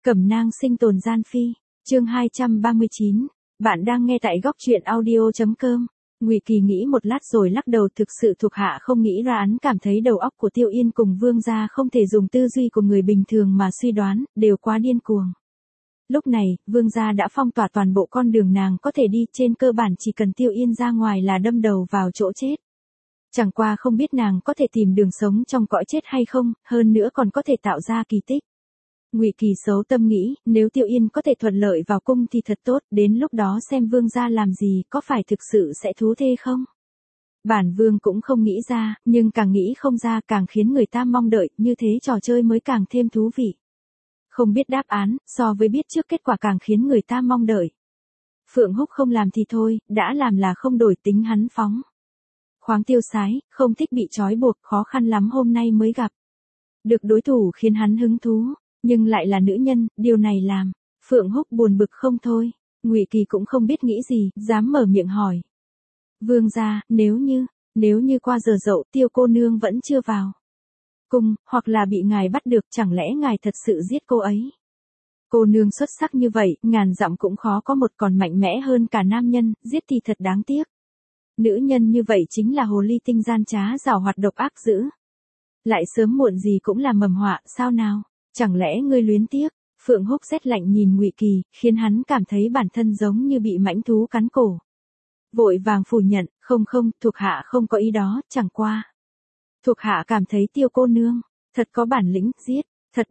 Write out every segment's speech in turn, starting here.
Cẩm nang sinh tồn gian phi, chương 239, bạn đang nghe tại góc truyện audio.com. Ngụy Kỳ nghĩ một lát rồi lắc đầu, thực sự thuộc hạ không nghĩ ra, hắn cảm thấy đầu óc của Tiêu Yên cùng Vương gia không thể dùng tư duy của người bình thường mà suy đoán, đều quá điên cuồng. Lúc này, Vương gia đã phong tỏa toàn bộ con đường nàng có thể đi, trên cơ bản chỉ cần Tiêu Yên ra ngoài là đâm đầu vào chỗ chết. Chẳng qua không biết nàng có thể tìm đường sống trong cõi chết hay không, hơn nữa còn có thể tạo ra kỳ tích. Ngụy Kỳ xấu tâm nghĩ, nếu Tiêu Yên có thể thuận lợi vào cung thì thật tốt, đến lúc đó xem Vương gia làm gì, có phải thực sự sẽ thú thê không? Bản Vương cũng không nghĩ ra, nhưng càng nghĩ không ra càng khiến người ta mong đợi, như thế trò chơi mới càng thêm thú vị. Không biết đáp án, so với biết trước kết quả càng khiến người ta mong đợi. Phượng Húc không làm thì thôi, đã làm là không đổi tính hắn phóng. Khoáng tiêu sái, không thích bị trói buộc, khó khăn lắm hôm nay mới gặp. Được đối thủ khiến hắn hứng thú. Nhưng lại là nữ nhân, điều này làm Phượng Húc buồn bực không thôi. Ngụy Kỳ cũng không biết nghĩ gì, dám mở miệng hỏi. Vương gia, nếu như qua giờ dậu Tiêu cô nương vẫn chưa vào cung, hoặc là bị ngài bắt được, chẳng lẽ ngài thật sự giết cô ấy? Cô nương xuất sắc như vậy, ngàn dặm cũng khó có một, còn mạnh mẽ hơn cả nam nhân, giết thì thật đáng tiếc. Nữ nhân như vậy chính là hồ ly tinh gian trá giảo hoạt độc ác dữ. Lại sớm muộn gì cũng là mầm họa, sao nào? Chẳng lẽ ngươi luyến tiếc? Phượng Húc rét lạnh nhìn Ngụy Kỳ, khiến hắn cảm thấy bản thân giống như bị mãnh thú cắn cổ. Vội vàng phủ nhận, không, thuộc hạ không có ý đó, chẳng qua. Thuộc hạ cảm thấy Tiêu cô nương, thật có bản lĩnh, giết, thật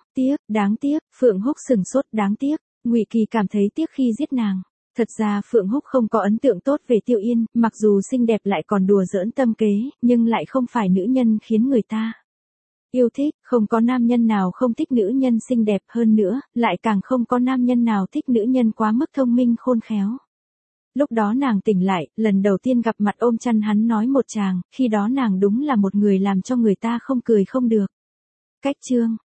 đáng tiếc, Phượng Húc sừng sốt, đáng tiếc, Ngụy Kỳ cảm thấy tiếc khi giết nàng. Thật ra Phượng Húc không có ấn tượng tốt về Tiêu Yên, mặc dù xinh đẹp lại còn đùa giỡn tâm kế, nhưng lại không phải nữ nhân khiến người ta yêu thích, không có nam nhân nào không thích nữ nhân xinh đẹp, hơn nữa, lại càng không có nam nhân nào thích nữ nhân quá mức thông minh khôn khéo. Lúc đó nàng tỉnh lại, lần đầu tiên gặp mặt ôm chăn hắn nói một tràng, khi đó nàng đúng là một người làm cho người ta không cười không được. Cách chương,